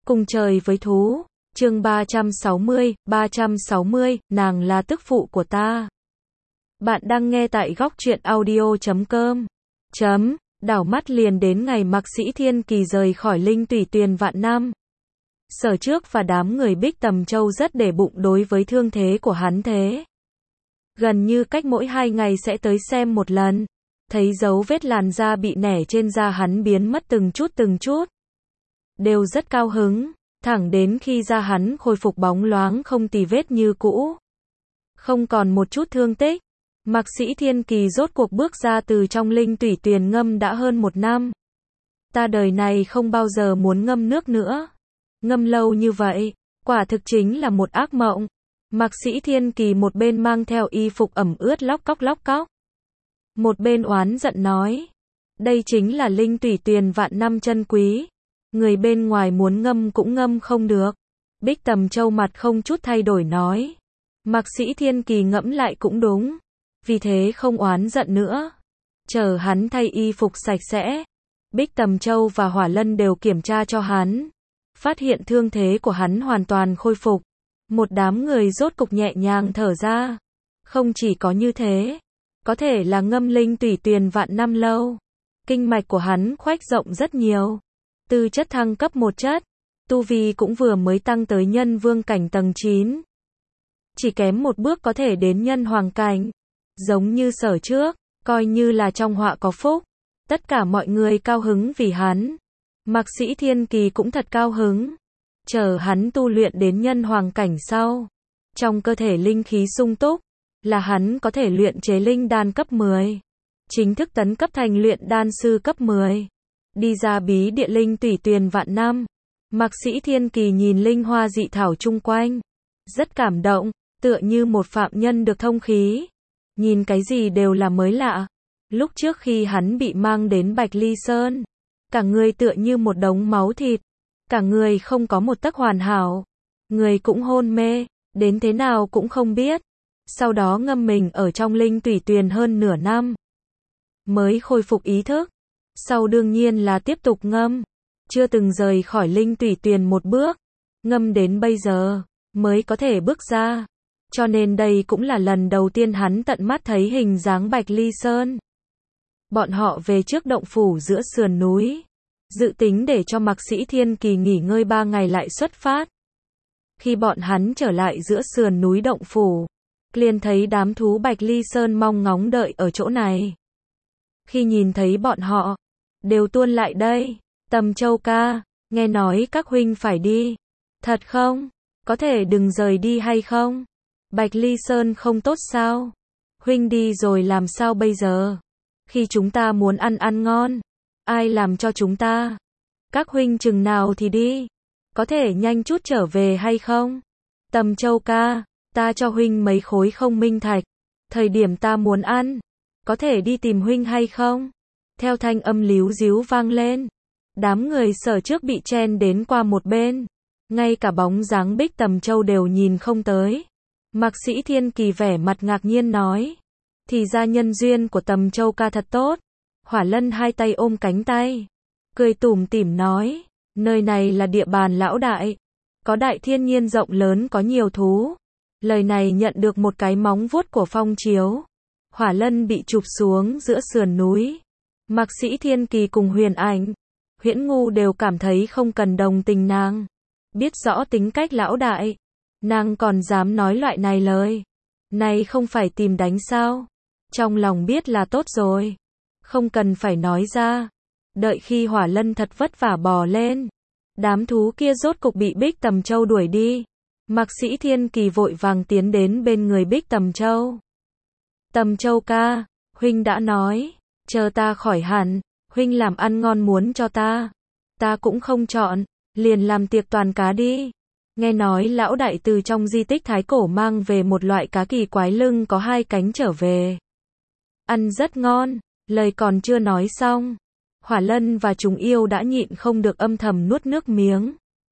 Cùng trời với thú. Chương 360, nàng là tức phụ của ta. Bạn đang nghe tại góc truyện audio.com. Đảo mắt liền đến ngày Mạc Sĩ Thiên Kỳ rời khỏi Linh Tủy Tuyền Vạn Năm. Sở Trước và đám người Bích Tầm Châu rất để bụng đối với thương thế của hắn thế. Gần như cách mỗi 2 ngày sẽ tới xem một lần. Thấy dấu vết làn da bị nẻ trên da hắn biến mất từng chút. Đều rất cao hứng, thẳng đến khi da hắn khôi phục bóng loáng không tì vết như cũ. Không còn một chút thương tích. Mạc Sĩ Thiên Kỳ rốt cuộc bước ra từ trong Linh Tủy Tuyền ngâm đã hơn 1 năm. Ta đời này không bao giờ muốn ngâm nước nữa. Ngâm lâu như vậy, quả thực chính là một ác mộng. Mạc Sĩ Thiên Kỳ một bên mang theo y phục ẩm ướt lóc cóc. Một bên oán giận nói. Đây chính là Linh Tủy Tuyền Vạn Năm chân quý. Người bên ngoài muốn ngâm cũng ngâm không được. Bích Tầm Châu mặt không chút thay đổi nói. Mạc Sĩ Thiên Kỳ ngẫm lại cũng đúng. Vì thế không oán giận nữa. Chờ hắn thay y phục sạch sẽ. Bích Tầm Châu và Hỏa Lân đều kiểm tra cho hắn. Phát hiện thương thế của hắn hoàn toàn khôi phục. Một đám người rốt cục nhẹ nhàng thở ra. Không chỉ có như thế. Có thể là ngâm Linh Tủy Tuyền Vạn Năm lâu. Kinh mạch của hắn khoách rộng rất nhiều. Tư chất thăng cấp 1 chất. Tu vi cũng vừa mới tăng tới nhân vương cảnh tầng 9. Chỉ kém 1 bước có thể đến nhân hoàng cảnh. Giống như Sở Trước, coi như là trong họa có phúc. Tất cả mọi người cao hứng vì hắn. Mạc Sĩ Thiên Kỳ cũng thật cao hứng. Chờ hắn tu luyện đến nhân hoàng cảnh sau. Trong cơ thể linh khí sung túc, là hắn có thể luyện chế linh đan cấp 10. Chính thức tấn cấp thành luyện đan sư cấp 10. Đi ra bí địa Linh Tủy Tuyền Vạn Năm. Mạc Sĩ Thiên Kỳ nhìn linh hoa dị thảo chung quanh. Rất cảm động, tựa như một phạm nhân được thông khí. Nhìn cái gì đều là mới lạ. Lúc trước khi hắn bị mang đến Bạch Ly Sơn. Cả người tựa như một đống máu thịt. Cả người không có một tấc hoàn hảo. Người cũng hôn mê, đến thế nào cũng không biết. Sau đó ngâm mình ở trong Linh Tủy Tuyền hơn nửa năm. Mới khôi phục ý thức. Sau đương nhiên là tiếp tục ngâm. Chưa từng rời khỏi Linh Tủy Tuyền một bước. Ngâm đến bây giờ, mới có thể bước ra. Cho nên đây cũng là lần đầu tiên hắn tận mắt thấy hình dáng Bạch Ly Sơn. Bọn họ về trước động phủ giữa sườn núi. Dự tính để cho Mạc Sĩ Thiên Kỳ nghỉ ngơi 3 ngày lại xuất phát. Khi bọn hắn trở lại giữa sườn núi động phủ, liền thấy đám thú Bạch Ly Sơn mong ngóng đợi ở chỗ này. Khi nhìn thấy bọn họ, đều tuôn lại đây. Tầm Châu ca, nghe nói các huynh phải đi. Thật không? Có thể đừng rời đi hay không? Bạch Ly Sơn không tốt sao? Huynh đi rồi làm sao bây giờ? Khi chúng ta muốn ăn ngon, ai làm cho chúng ta? Các huynh chừng nào thì đi? Có thể nhanh chút trở về hay không? Tầm Châu ca, ta cho huynh mấy khối không minh thạch. Thời điểm ta muốn ăn, có thể đi tìm huynh hay không? Theo thanh âm líu díu vang lên. Đám người Sở Trước bị chen đến qua một bên. Ngay cả bóng dáng Bích Tầm Châu đều nhìn không tới. Mạc Sĩ Thiên Kỳ vẻ mặt ngạc nhiên nói. Thì ra nhân duyên của Tầm Châu ca thật tốt. Hỏa Lân hai tay ôm cánh tay. Cười tủm tỉm nói. Nơi này là địa bàn lão đại. Có đại thiên nhiên rộng lớn có nhiều thú. Lời này nhận được một cái móng vuốt của Phong Chiếu. Hỏa Lân bị chụp xuống giữa sườn núi. Mạc Sĩ Thiên Kỳ cùng Huyền Ảnh, Huyễn Ngu đều cảm thấy không cần đồng tình nàng. Biết rõ tính cách lão đại. Nàng còn dám nói loại này lời. Này không phải tìm đánh sao? Trong lòng biết là tốt rồi. Không cần phải nói ra. Đợi khi Hỏa Lân thật vất vả bò lên. Đám thú kia rốt cục bị Bích Tầm Châu đuổi đi. Mạc Sĩ Thiên Kỳ vội vàng tiến đến bên người Bích Tầm Châu. Tầm Châu ca, huynh đã nói. Chờ ta khỏi hẳn, huynh làm ăn ngon muốn cho ta. Ta cũng không chọn, liền làm tiệc toàn cá đi. Nghe nói lão đại từ trong di tích Thái Cổ mang về một loại cá kỳ quái lưng có 2 cánh trở về. Ăn rất ngon, lời còn chưa nói xong. Hỏa Lân và chúng yêu đã nhịn không được âm thầm nuốt nước miếng.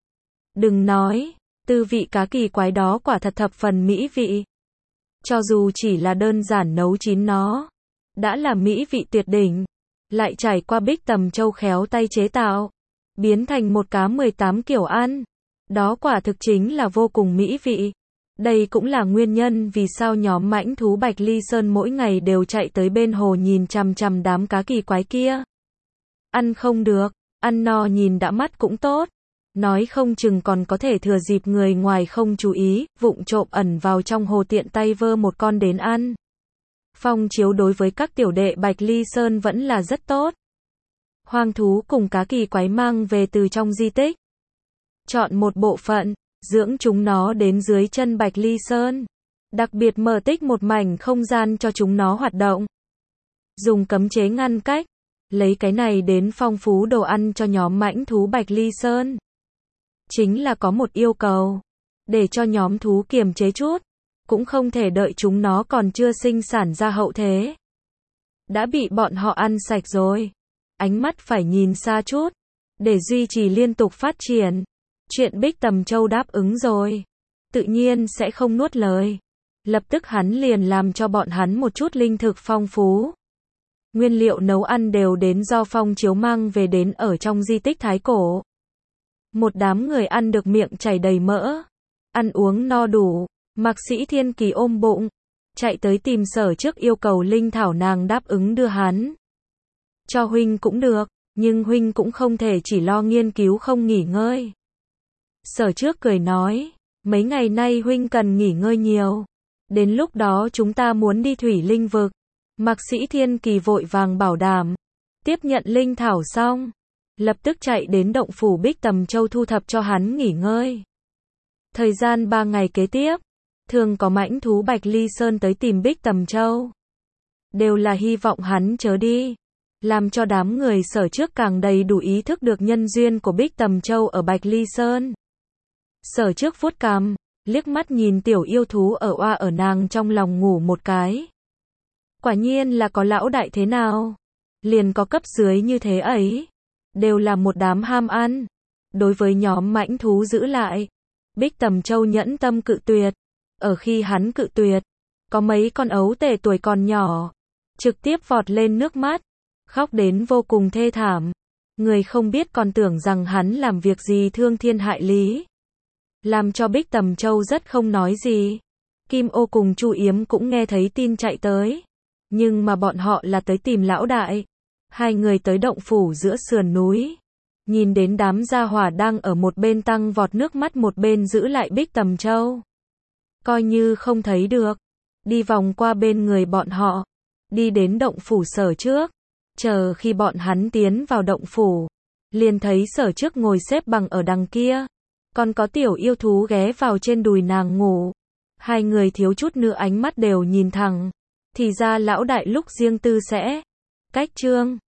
Đừng nói, tư vị cá kỳ quái đó quả thật thập phần mỹ vị. Cho dù chỉ là đơn giản nấu chín nó, đã là mỹ vị tuyệt đỉnh. Lại trải qua Bích Tầm Châu khéo tay chế tạo. biến thành một cá 18 kiểu ăn. Đó quả thực chính là vô cùng mỹ vị. Đây cũng là nguyên nhân vì sao nhóm mãnh thú Bạch Ly Sơn mỗi ngày đều chạy tới bên hồ nhìn chằm chằm đám cá kỳ quái kia. Ăn không được, ăn no nhìn đã mắt cũng tốt. Nói không chừng còn có thể thừa dịp người ngoài không chú ý, vụng trộm ẩn vào trong hồ tiện tay vơ một con đến ăn. Phong chiếu đối với các tiểu đệ Bạch Ly Sơn vẫn là rất tốt. Hoang thú cùng cá kỳ quái mang về từ trong di tích. Chọn một bộ phận, dưỡng chúng nó đến dưới chân Bạch Ly Sơn. Đặc biệt mở tích một mảnh không gian cho chúng nó hoạt động. Dùng cấm chế ngăn cách. Lấy cái này đến phong phú đồ ăn cho nhóm mãnh thú Bạch Ly Sơn. Chính là có một yêu cầu. Để cho nhóm thú kiềm chế chút. Cũng không thể đợi chúng nó còn chưa sinh sản ra hậu thế. Đã bị bọn họ ăn sạch rồi. Ánh mắt phải nhìn xa chút. Để duy trì liên tục phát triển. Chuyện Bích Tầm Châu đáp ứng rồi. Tự nhiên sẽ không nuốt lời. Lập tức hắn liền làm cho bọn hắn một chút linh thực phong phú. Nguyên liệu nấu ăn đều đến do Phong Chiếu mang về đến ở trong di tích Thái Cổ. Một đám người ăn được miệng chảy đầy mỡ. Ăn uống no đủ. Mạc Sĩ Thiên Kỳ ôm bụng. Chạy tới tìm Sở Trước yêu cầu linh thảo, nàng đáp ứng đưa hắn. Cho huynh cũng được. Nhưng huynh cũng không thể chỉ lo nghiên cứu không nghỉ ngơi. Sở Trước cười nói. Mấy ngày nay huynh cần nghỉ ngơi nhiều. Đến lúc đó chúng ta muốn đi thủy linh vực. Mạc Sĩ Thiên Kỳ vội vàng bảo đảm. Tiếp nhận linh thảo xong. Lập tức chạy đến động phủ Bích Tầm Châu thu thập cho hắn nghỉ ngơi. Thời gian 3 ngày kế tiếp. Thường có mãnh thú Bạch Ly Sơn tới tìm Bích Tầm Châu. Đều là hy vọng hắn chớ đi. Làm cho đám người Sở Trước càng đầy đủ ý thức được nhân duyên của Bích Tầm Châu ở Bạch Ly Sơn. Sở Trước vuốt cằm, liếc mắt nhìn tiểu yêu thú ở oa ở nàng trong lòng ngủ một cái. Quả nhiên là có lão đại thế nào. Liền có cấp dưới như thế ấy. Đều là một đám ham ăn. Đối với nhóm mãnh thú giữ lại. Bích Tầm Châu nhẫn tâm cự tuyệt. Ở khi hắn cự tuyệt. Có mấy con ấu tể tuổi còn nhỏ. Trực tiếp vọt lên nước mắt. Khóc đến vô cùng thê thảm. Người không biết còn tưởng rằng hắn làm việc gì thương thiên hại lý. Làm cho Bích Tầm Châu rất không nói gì. Kim Ô cùng Chu Yếm cũng nghe thấy tin chạy tới. Nhưng mà bọn họ là tới tìm lão đại. Hai người tới động phủ giữa sườn núi. Nhìn đến đám gia hỏa đang ở một bên tăng vọt nước mắt, một bên giữ lại Bích Tầm Châu. Coi như không thấy được. Đi vòng qua bên người bọn họ. Đi đến động phủ Sở Trước. Chờ khi bọn hắn tiến vào động phủ. Liền thấy Sở Trước ngồi xếp bằng ở đằng kia. Còn có tiểu yêu thú ghé vào trên đùi nàng ngủ. Hai người thiếu chút nữa ánh mắt đều nhìn thẳng. Thì ra lão đại lúc riêng tư sẽ cách chương.